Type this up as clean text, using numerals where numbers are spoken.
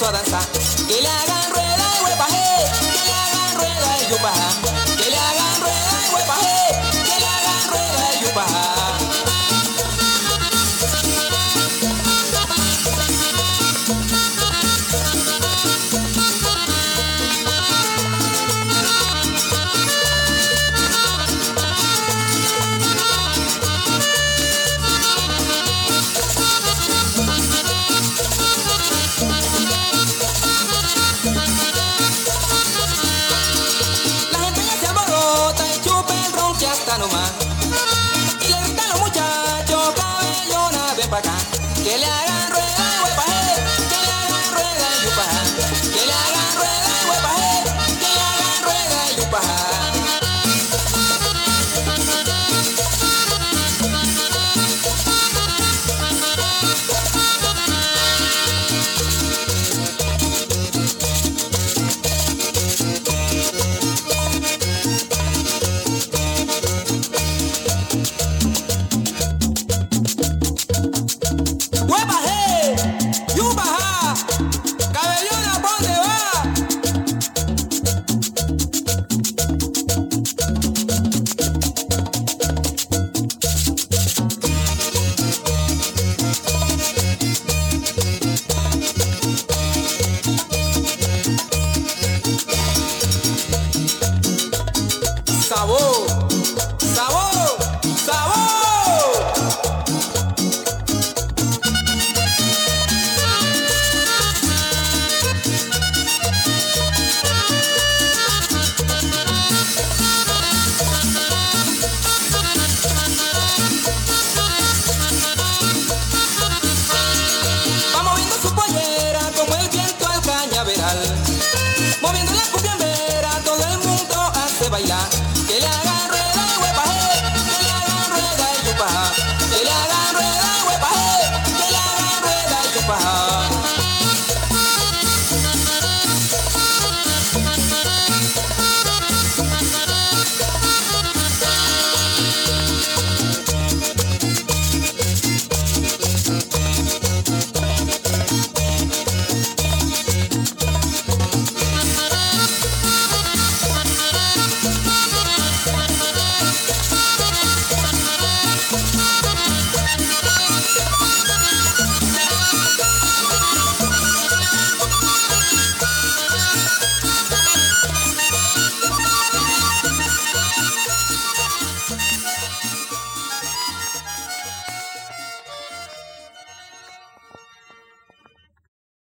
a danzar. Que le hagan rueda y huepaje, que le hagan rueda y yupaja. Que le hagan rueda y huepaje, que le hagan rueda y yupaja. Nomás. Y le gritan los muchachos, cabellona, ven pa' acá. Que le